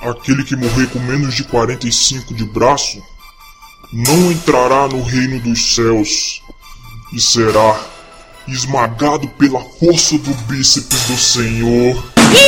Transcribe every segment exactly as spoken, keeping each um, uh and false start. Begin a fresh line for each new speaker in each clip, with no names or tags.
Aquele que morrer com menos de quarenta e cinco de braço não entrará no reino dos céus e será esmagado pela força do bíceps do Senhor.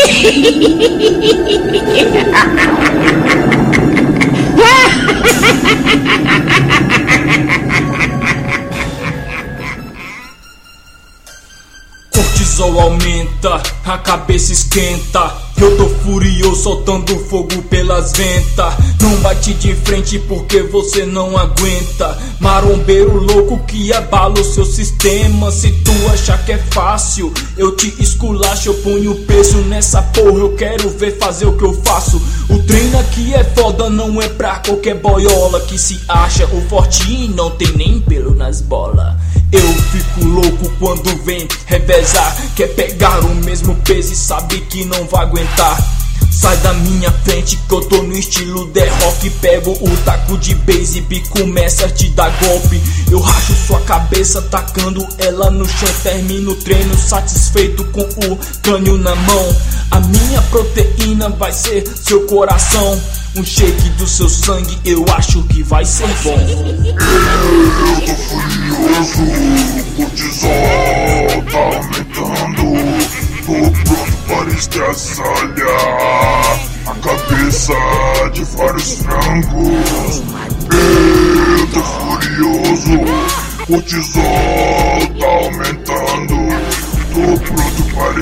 Cortisol aumenta, a cabeça esquenta. Eu tô furioso, soltando fogo pelas ventas. Não bate de frente porque você não aguenta. Marombeiro louco que abala o seu sistema. Se tu achar que é fácil, eu te esculacho. Eu ponho peso nessa porra, eu quero ver fazer o que eu faço. O treino aqui é foda, não é pra qualquer boiola que se acha o forte e não tem nem pelo nas bolas. Eu fico louco quando vem revezar. Quer pegar o mesmo peso e sabe que não vai aguentar. Sai da minha frente que eu tô no estilo The Rock. Pego o taco de beisebol e começa a te dar golpe. Eu racho sua cabeça tacando ela no chão. Termino o treino satisfeito com o crânio na mão. A minha proteína vai ser seu coração. Um shake do seu sangue eu acho que vai ser bom.
Eu tô furioso, o cortisol tá aumentando. Tô pronto para estraçalhar a cabeça de vários frangos. Eu tô furioso, o cortisol tá aumentando. Tô pronto para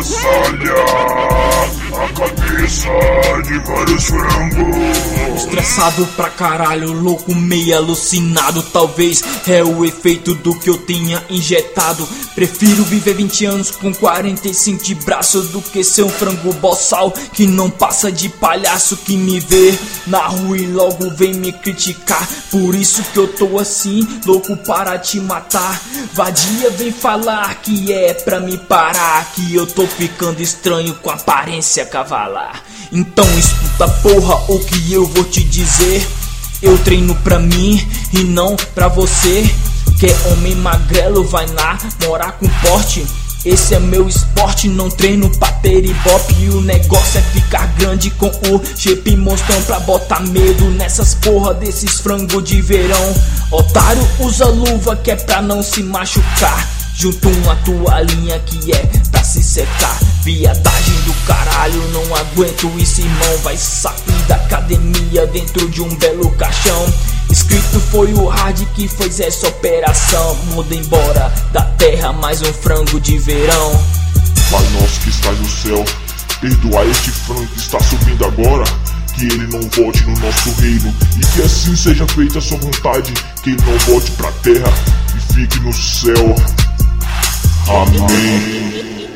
estraçalhar a cabeça de vários frangos.
Estressado pra caralho, louco, meio alucinado. Talvez é o efeito do que eu tenha injetado. Prefiro viver vinte anos com quarenta e cinco de braço do que ser um frango boçal que não passa de palhaço, que me vê na rua e logo vem me criticar. Por isso que eu tô assim, louco para te matar. Vadia vem falar que é pra me parar, que eu tô ficando estranho com aparência cavalar. Então escuta porra o que eu vou te dizer. Eu treino pra mim e não pra você. Que é homem magrelo, vai lá morar com porte. Esse é meu esporte, não treino pra ter ibope. E o negócio é ficar grande com o shape monstrão pra botar medo nessas porra desses frangos de verão. Otário usa luva que é pra não se machucar. Junto uma toalhinha que é pra se secar. Viadagem do caralho, não aguento isso, irmão. Vai sair da academia dentro de um belo caixão. Escrito foi o hard que fez essa operação. Muda embora da terra mais um frango de verão.
Pai nosso que estás no céu, perdoa este frango que está subindo agora. Que ele não volte no nosso reino e que assim seja feita a sua vontade. Que ele não volte pra terra e fique no céu. Amém.